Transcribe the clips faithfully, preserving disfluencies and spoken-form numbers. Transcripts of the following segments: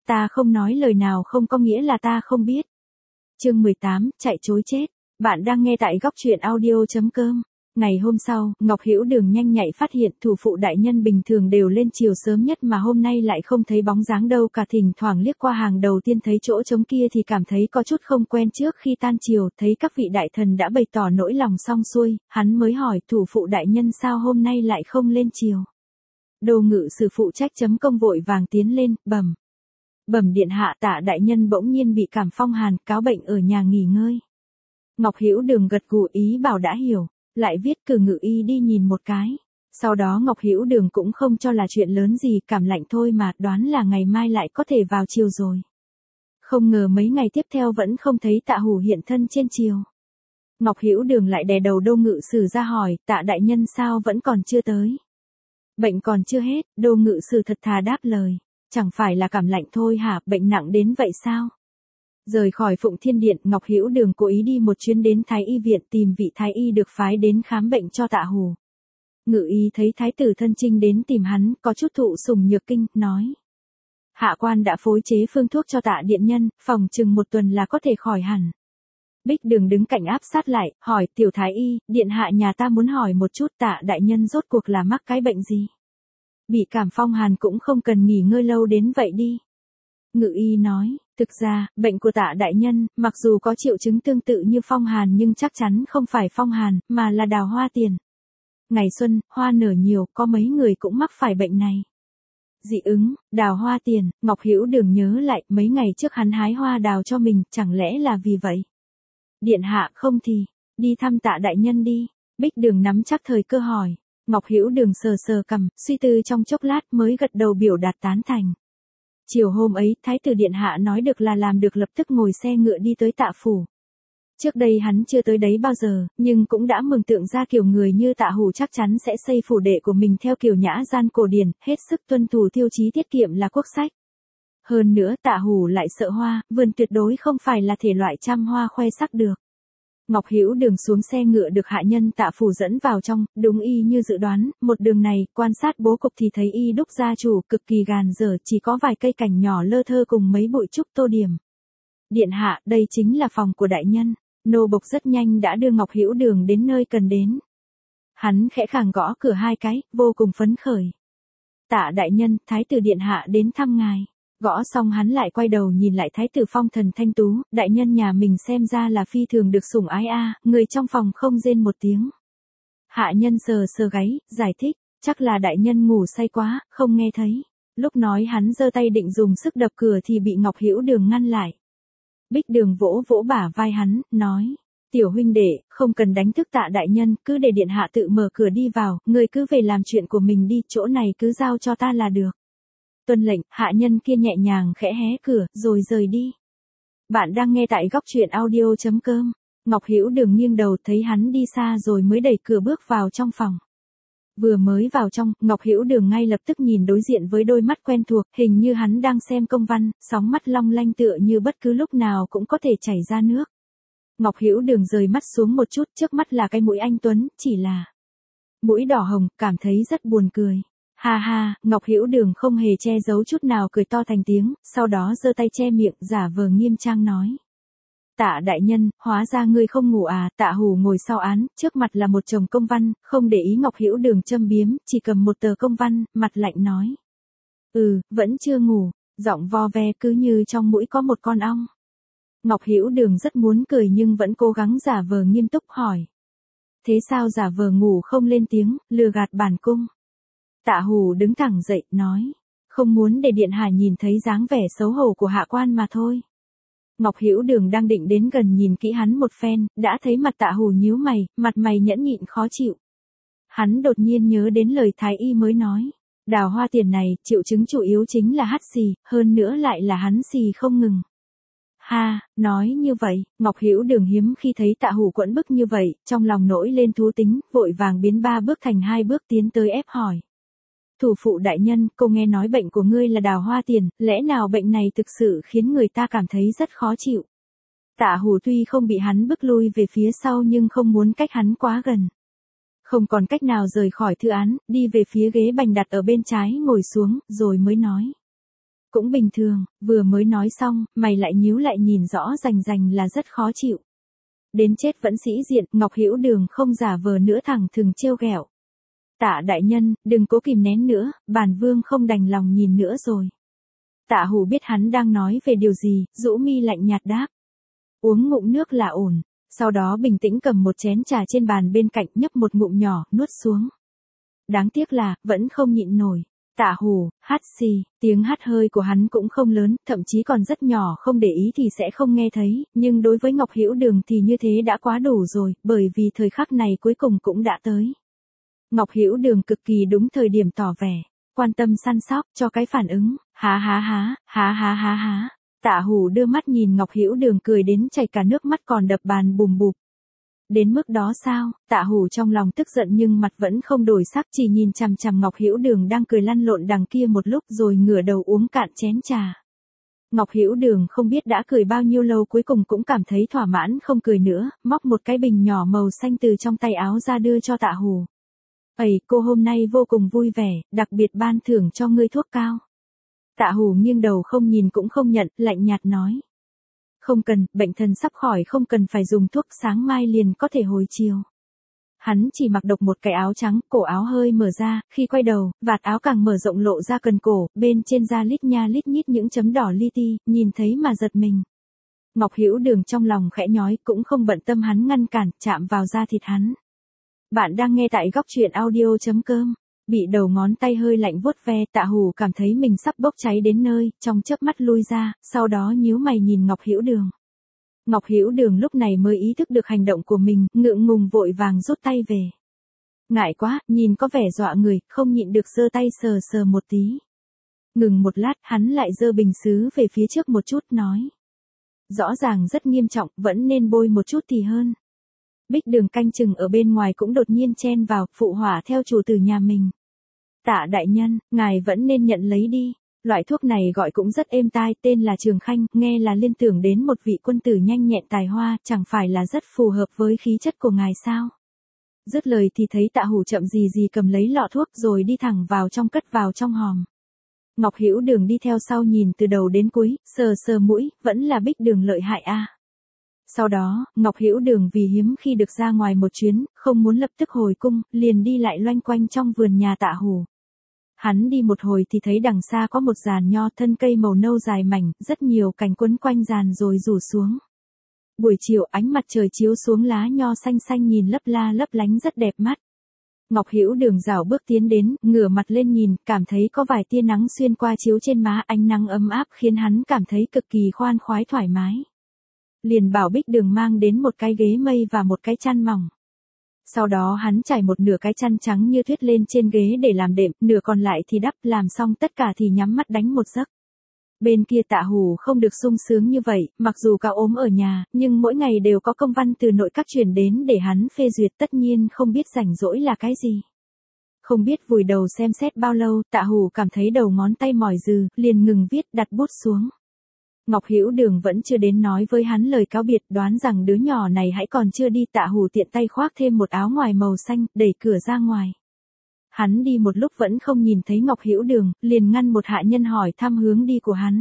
Ta không nói lời nào không có nghĩa là ta không biết. Chương mười tám, chạy trối chết. Bạn đang nghe tại góc truyện audio chấm com. Ngày hôm sau, Ngọc Hữu Đường nhanh nhạy phát hiện thủ phụ đại nhân bình thường đều lên chiều sớm nhất mà hôm nay lại không thấy bóng dáng đâu cả, thỉnh thoảng liếc qua hàng đầu tiên thấy chỗ trống kia thì cảm thấy có chút không quen. Trước khi tan chiều, thấy các vị đại thần đã bày tỏ nỗi lòng xong xuôi, hắn mới hỏi thủ phụ đại nhân sao hôm nay lại không lên chiều. Đô ngự sử phụ trách chấm công vội vàng tiến lên, bẩm. Bẩm điện hạ, Tạ đại nhân bỗng nhiên bị cảm phong hàn, cáo bệnh ở nhà nghỉ ngơi. Ngọc Hữu Đường gật gù ý bảo đã hiểu, lại viết cử ngự y đi nhìn một cái. Sau đó Ngọc Hữu Đường cũng không cho là chuyện lớn gì, cảm lạnh thôi mà, đoán là ngày mai lại có thể vào chiều rồi. Không ngờ mấy ngày tiếp theo vẫn không thấy Tạ Hủ hiện thân trên chiều. Ngọc Hữu Đường lại đè đầu Đô ngự sử ra hỏi, Tạ đại nhân sao vẫn còn chưa tới? Bệnh còn chưa hết, Đô ngự sử thật thà đáp lời. Chẳng phải là cảm lạnh thôi hả, bệnh nặng đến vậy sao? Rời khỏi Phụng Thiên Điện, Ngọc Hữu Đường cố ý đi một chuyến đến Thái Y viện tìm vị Thái Y được phái đến khám bệnh cho Tạ Hủ. Ngự y thấy Thái tử thân chinh đến tìm hắn, có chút thụ sủng nhược kinh, nói. Hạ quan đã phối chế phương thuốc cho Tạ điện nhân, phòng chừng một tuần là có thể khỏi hẳn. Bích Đường đứng cạnh áp sát lại, hỏi tiểu Thái Y, điện hạ nhà ta muốn hỏi một chút Tạ đại nhân rốt cuộc là mắc cái bệnh gì? Bị cảm phong hàn cũng không cần nghỉ ngơi lâu đến vậy đi. Ngự y nói, thực ra, bệnh của Tạ đại nhân, mặc dù có triệu chứng tương tự như phong hàn nhưng chắc chắn không phải phong hàn, mà là đào hoa tiền. Ngày xuân, hoa nở nhiều, có mấy người cũng mắc phải bệnh này. Dị ứng, đào hoa tiền, Ngọc Hữu Đường nhớ lại, mấy ngày trước hắn hái hoa đào cho mình, chẳng lẽ là vì vậy? Điện hạ không thì, đi thăm Tạ đại nhân đi. Bích Đường nắm chắc thời cơ hỏi. Ngọc Hữu Đường sờ sờ cằm, suy tư trong chốc lát mới gật đầu biểu đạt tán thành. Chiều hôm ấy, Thái tử điện hạ nói được là làm được, lập tức ngồi xe ngựa đi tới Tạ phủ. Trước đây hắn chưa tới đấy bao giờ, nhưng cũng đã mường tượng ra kiểu người như Tạ Hủ chắc chắn sẽ xây phủ đệ của mình theo kiểu nhã gian cổ điển, hết sức tuân thủ tiêu chí tiết kiệm là quốc sách. Hơn nữa Tạ Hủ lại sợ hoa, vườn tuyệt đối không phải là thể loại trăm hoa khoe sắc được. Ngọc Hữu Đường xuống xe ngựa được hạ nhân Tạ phủ dẫn vào trong, đúng y như dự đoán, một đường này, quan sát bố cục thì thấy y đúc gia chủ cực kỳ gàn dở, chỉ có vài cây cảnh nhỏ lơ thơ cùng mấy bụi trúc tô điểm. Điện hạ, đây chính là phòng của đại nhân. Nô bộc rất nhanh đã đưa Ngọc Hữu Đường đến nơi cần đến. Hắn khẽ khàng gõ cửa hai cái, vô cùng phấn khởi. Tạ đại nhân, Thái tử điện hạ đến thăm ngài. Gõ xong hắn lại quay đầu nhìn lại Thái tử phong thần thanh tú, đại nhân nhà mình xem ra là phi thường được sủng ái a, người trong phòng không rên một tiếng. Hạ nhân sờ sờ gáy, giải thích, chắc là đại nhân ngủ say quá, không nghe thấy. Lúc nói hắn giơ tay định dùng sức đập cửa thì bị Ngọc Hữu Đường ngăn lại. Bích Đường vỗ vỗ bả vai hắn, nói, tiểu huynh đệ, không cần đánh thức Tạ đại nhân, cứ để điện hạ tự mở cửa đi vào, người cứ về làm chuyện của mình đi, chỗ này cứ giao cho ta là được. Tuân lệnh, hạ nhân kia nhẹ nhàng khẽ hé cửa, rồi rời đi. Bạn đang nghe tại góc truyện audio chấm com. Ngọc Hữu Đường nghiêng đầu thấy hắn đi xa rồi mới đẩy cửa bước vào trong phòng. Vừa mới vào trong, Ngọc Hữu Đường ngay lập tức nhìn đối diện với đôi mắt quen thuộc, hình như hắn đang xem công văn, sóng mắt long lanh tựa như bất cứ lúc nào cũng có thể chảy ra nước. Ngọc Hữu Đường rời mắt xuống một chút, trước mắt là cái mũi anh tuấn, chỉ là mũi đỏ hồng, cảm thấy rất buồn cười. Ha ha, Ngọc Hữu Đường không hề che giấu chút nào cười to thành tiếng, sau đó giơ tay che miệng, giả vờ nghiêm trang nói. Tạ đại nhân, hóa ra ngươi không ngủ à? Tạ Hủ ngồi sau án, trước mặt là một chồng công văn, không để ý Ngọc Hữu Đường châm biếm, chỉ cầm một tờ công văn, mặt lạnh nói. Ừ, vẫn chưa ngủ, giọng vo ve cứ như trong mũi có một con ong. Ngọc Hữu Đường rất muốn cười nhưng vẫn cố gắng giả vờ nghiêm túc hỏi. Thế sao giả vờ ngủ không lên tiếng, lừa gạt bản cung? Tạ Hủ đứng thẳng dậy, nói. Không muốn để điện hạ nhìn thấy dáng vẻ xấu hổ của hạ quan mà thôi. Ngọc Hữu Đường đang định đến gần nhìn kỹ hắn một phen, đã thấy mặt Tạ Hủ nhíu mày, mặt mày nhẫn nhịn khó chịu. Hắn đột nhiên nhớ đến lời Thái Y mới nói. Đào hoa tiền này, triệu chứng chủ yếu chính là hắt xì, hơn nữa lại là hắn xì không ngừng. Ha, nói như vậy, Ngọc Hữu Đường hiếm khi thấy Tạ Hủ quẫn bức như vậy, trong lòng nổi lên thú tính, vội vàng biến ba bước thành hai bước tiến tới ép hỏi. Thủ phụ đại nhân, cô nghe nói bệnh của ngươi là đào hoa tiền, lẽ nào bệnh này thực sự khiến người ta cảm thấy rất khó chịu? Tạ Hủ tuy không bị hắn bức lui về phía sau nhưng không muốn cách hắn quá gần. Không còn cách nào rời khỏi thư án, đi về phía ghế bành đặt ở bên trái ngồi xuống, rồi mới nói. Cũng bình thường, vừa mới nói xong, mày lại nhíu lại nhìn rõ rành rành là rất khó chịu. Đến chết vẫn sĩ diện, Ngọc Hữu Đường không giả vờ nữa thẳng thừng trêu ghẹo. Tạ đại nhân, đừng cố kìm nén nữa, bản vương không đành lòng nhìn nữa rồi. Tạ Hủ biết hắn đang nói về điều gì, rũ mi lạnh nhạt đáp. Uống ngụm nước là ổn, sau đó bình tĩnh cầm một chén trà trên bàn bên cạnh nhấp một ngụm nhỏ, nuốt xuống. Đáng tiếc là, vẫn không nhịn nổi. Tạ Hủ, hắt xì, tiếng hắt hơi của hắn cũng không lớn, thậm chí còn rất nhỏ, không để ý thì sẽ không nghe thấy, nhưng đối với Ngọc Hữu Đường thì như thế đã quá đủ rồi, bởi vì thời khắc này cuối cùng cũng đã tới. Ngọc Hữu Đường cực kỳ đúng thời điểm tỏ vẻ, quan tâm săn sóc, cho cái phản ứng, há há há, há há há há. Tạ Hủ đưa mắt nhìn Ngọc Hữu Đường cười đến chảy cả nước mắt còn đập bàn bùm bụp. Đến mức đó sao? Tạ Hủ trong lòng tức giận nhưng mặt vẫn không đổi sắc, chỉ nhìn chằm chằm Ngọc Hữu Đường đang cười lăn lộn đằng kia một lúc rồi ngửa đầu uống cạn chén trà. Ngọc Hữu Đường không biết đã cười bao nhiêu lâu, cuối cùng cũng cảm thấy thỏa mãn không cười nữa, móc một cái bình nhỏ màu xanh từ trong tay áo ra đưa cho Tạ Hủ. "Ầy, cô hôm nay vô cùng vui vẻ, đặc biệt ban thưởng cho ngươi thuốc cao." Tạ Hủ nghiêng đầu không nhìn cũng không nhận, lạnh nhạt nói. "Không cần, bệnh thần sắp khỏi, không cần phải dùng thuốc, sáng mai liền có thể hồi chiều." Hắn chỉ mặc độc một cái áo trắng, cổ áo hơi mở ra, khi quay đầu, vạt áo càng mở rộng lộ ra cần cổ, bên trên da lít nha lít nhít những chấm đỏ li ti, nhìn thấy mà giật mình. Ngọc Hữu Đường trong lòng khẽ nhói, cũng không bận tâm hắn ngăn cản, chạm vào da thịt hắn. Bạn đang nghe tại góc truyện audio chấm com. Bị đầu ngón tay hơi lạnh vuốt ve, Tạ Hủ cảm thấy mình sắp bốc cháy đến nơi, trong chớp mắt lui ra, sau đó nhíu mày nhìn Ngọc Hữu Đường. Ngọc Hữu Đường lúc này mới ý thức được hành động của mình, ngượng ngùng vội vàng rút tay về. Ngại quá, nhìn có vẻ dọa người, không nhịn được giơ tay sờ sờ một tí. Ngừng một lát, hắn lại giơ bình sứ về phía trước một chút, nói. Rõ ràng rất nghiêm trọng, vẫn nên bôi một chút thì hơn. Bích Đường canh chừng ở bên ngoài cũng đột nhiên chen vào, phụ họa theo chủ tử nhà mình. Tạ đại nhân, ngài vẫn nên nhận lấy đi. Loại thuốc này gọi cũng rất êm tai, tên là Trường Khanh, nghe là liên tưởng đến một vị quân tử nhanh nhẹn tài hoa, chẳng phải là rất phù hợp với khí chất của ngài sao? Dứt lời thì thấy Tạ Hủ chậm gì gì cầm lấy lọ thuốc rồi đi thẳng vào trong, cất vào trong hòm. Ngọc Hữu Đường đi theo sau nhìn từ đầu đến cuối, sờ sờ mũi, vẫn là Bích Đường lợi hại a. À. Sau đó, Ngọc Hữu Đường vì hiếm khi được ra ngoài một chuyến, không muốn lập tức hồi cung, liền đi lại loanh quanh trong vườn nhà Tạ Hủ. Hắn đi một hồi thì thấy đằng xa có một giàn nho, thân cây màu nâu dài mảnh, rất nhiều cành quấn quanh giàn rồi rủ xuống. Buổi chiều ánh mặt trời chiếu xuống lá nho xanh xanh nhìn lấp la lấp lánh rất đẹp mắt. Ngọc Hữu Đường rảo bước tiến đến, ngửa mặt lên nhìn, cảm thấy có vài tia nắng xuyên qua chiếu trên má, ánh nắng ấm áp khiến hắn cảm thấy cực kỳ khoan khoái thoải mái. Liền bảo Bích Đường mang đến một cái ghế mây và một cái chăn mỏng. Sau đó hắn trải một nửa cái chăn trắng như tuyết lên trên ghế để làm đệm, nửa còn lại thì đắp, làm xong tất cả thì nhắm mắt đánh một giấc. Bên kia Tạ Hủ không được sung sướng như vậy, mặc dù cả ốm ở nhà, nhưng mỗi ngày đều có công văn từ nội các truyền đến để hắn phê duyệt, tất nhiên không biết rảnh rỗi là cái gì. Không biết vùi đầu xem xét bao lâu, Tạ Hủ cảm thấy đầu ngón tay mỏi dừ, liền ngừng viết, đặt bút xuống. Ngọc Hữu Đường vẫn chưa đến nói với hắn lời cáo biệt, đoán rằng đứa nhỏ này hãy còn chưa đi. Tạ Hủ tiện tay khoác thêm một áo ngoài màu xanh, đẩy cửa ra ngoài. Hắn đi một lúc vẫn không nhìn thấy Ngọc Hữu Đường, liền ngăn một hạ nhân hỏi thăm hướng đi của hắn.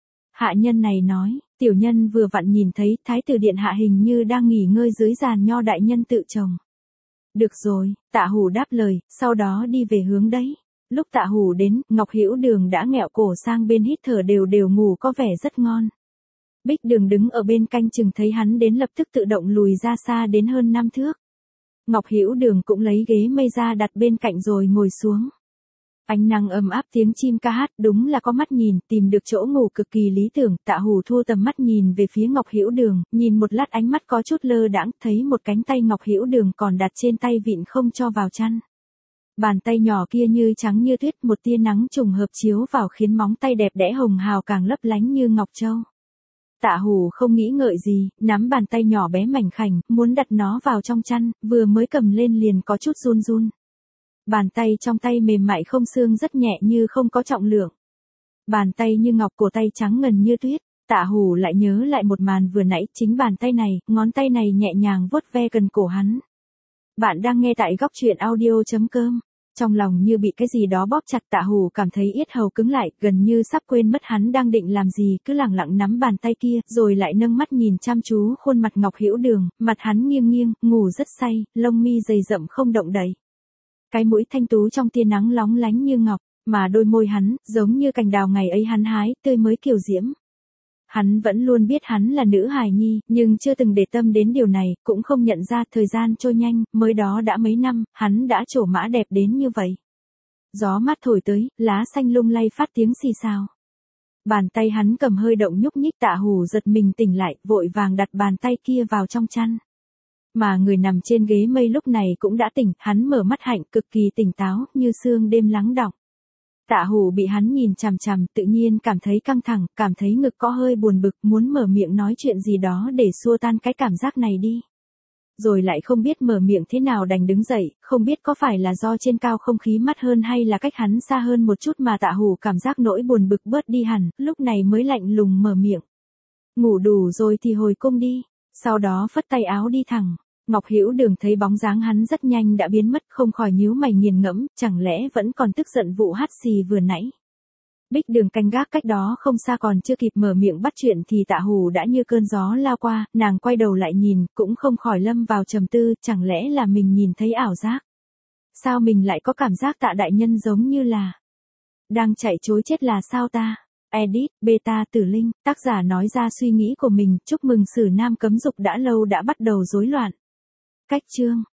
Hạ nhân này nói, tiểu nhân vừa vặn nhìn thấy Thái tử điện hạ hình như đang nghỉ ngơi dưới giàn nho đại nhân tự trồng. Được rồi, Tạ Hủ đáp lời, sau đó đi về hướng đấy. Lúc Tạ Hủ đến, Ngọc Hữu Đường đã nghẹo cổ sang bên hít thở đều đều, ngủ có vẻ rất ngon. Bích Đường đứng ở bên canh chừng thấy hắn đến lập tức tự động lùi ra xa đến hơn năm thước. Ngọc Hữu Đường cũng lấy ghế mây ra đặt bên cạnh rồi ngồi xuống. Ánh nắng ấm áp, tiếng chim ca hát, đúng là có mắt nhìn, tìm được chỗ ngủ cực kỳ lý tưởng. Tạ Hủ thu tầm mắt nhìn về phía Ngọc Hữu Đường, nhìn một lát ánh mắt có chút lơ đãng, thấy một cánh tay Ngọc Hữu Đường còn đặt trên tay vịn không cho vào chăn. Bàn tay nhỏ kia như trắng như tuyết, một tia nắng trùng hợp chiếu vào khiến móng tay đẹp đẽ hồng hào càng lấp lánh như ngọc châu. Tạ Hủ không nghĩ ngợi gì, nắm bàn tay nhỏ bé mảnh khảnh, muốn đặt nó vào trong chăn, vừa mới cầm lên liền có chút run run. Bàn tay trong tay mềm mại không xương, rất nhẹ như không có trọng lượng. Bàn tay như ngọc, cổ tay trắng ngần như tuyết. Tạ Hủ lại nhớ lại một màn vừa nãy, chính bàn tay này, ngón tay này nhẹ nhàng vuốt ve cần cổ hắn. Bạn đang nghe tại góc truyện audio chấm com. trong lòng như bị cái gì đó bóp chặt. Tạ Hủ cảm thấy yết hầu cứng lại, gần như sắp quên mất hắn đang định làm gì, cứ lẳng lặng nắm bàn tay kia, rồi lại nâng mắt nhìn chăm chú khuôn mặt Ngọc Hữu Đường, mặt hắn nghiêng nghiêng, ngủ rất say, lông mi dày rậm không động đậy. Cái mũi thanh tú trong tia nắng lóng lánh như ngọc, mà đôi môi hắn, giống như cành đào ngày ấy hắn hái, tươi mới kiều diễm. Hắn vẫn luôn biết hắn là nữ hài nhi, nhưng chưa từng để tâm đến điều này, cũng không nhận ra thời gian trôi nhanh, mới đó đã mấy năm, hắn đã trổ mã đẹp đến như vậy. Gió mát thổi tới, lá xanh lung lay phát tiếng xì xào. Bàn tay hắn cầm hơi động nhúc nhích. Tạ Hủ giật mình tỉnh lại, vội vàng đặt bàn tay kia vào trong chăn. Mà người nằm trên ghế mây lúc này cũng đã tỉnh, hắn mở mắt hạnh, cực kỳ tỉnh táo, như sương đêm lắng đọng. Tạ Hủ bị hắn nhìn chằm chằm, tự nhiên cảm thấy căng thẳng, cảm thấy ngực có hơi buồn bực, muốn mở miệng nói chuyện gì đó để xua tan cái cảm giác này đi. Rồi lại không biết mở miệng thế nào, đành đứng dậy, không biết có phải là do trên cao không khí mát hơn hay là cách hắn xa hơn một chút mà Tạ Hủ cảm giác nỗi buồn bực bớt đi hẳn, lúc này mới lạnh lùng mở miệng. Ngủ đủ rồi thì hồi cung đi, sau đó phất tay áo đi thẳng. Ngọc Hữu Đường thấy bóng dáng hắn rất nhanh đã biến mất, không khỏi nhíu mày nghiền ngẫm, chẳng lẽ vẫn còn tức giận vụ hát xì vừa nãy. Bích Đường canh gác cách đó không xa, còn chưa kịp mở miệng bắt chuyện thì Tạ Hủ đã như cơn gió lao qua, nàng quay đầu lại nhìn, cũng không khỏi lâm vào trầm tư, chẳng lẽ là mình nhìn thấy ảo giác. Sao mình lại có cảm giác Tạ đại nhân giống như là đang chạy trối chết là sao ta? Edit, Beta Tử Linh, tác giả nói ra suy nghĩ của mình. Chúc mừng Sử Nam cấm dục đã lâu đã bắt đầu rối loạn. Cách chương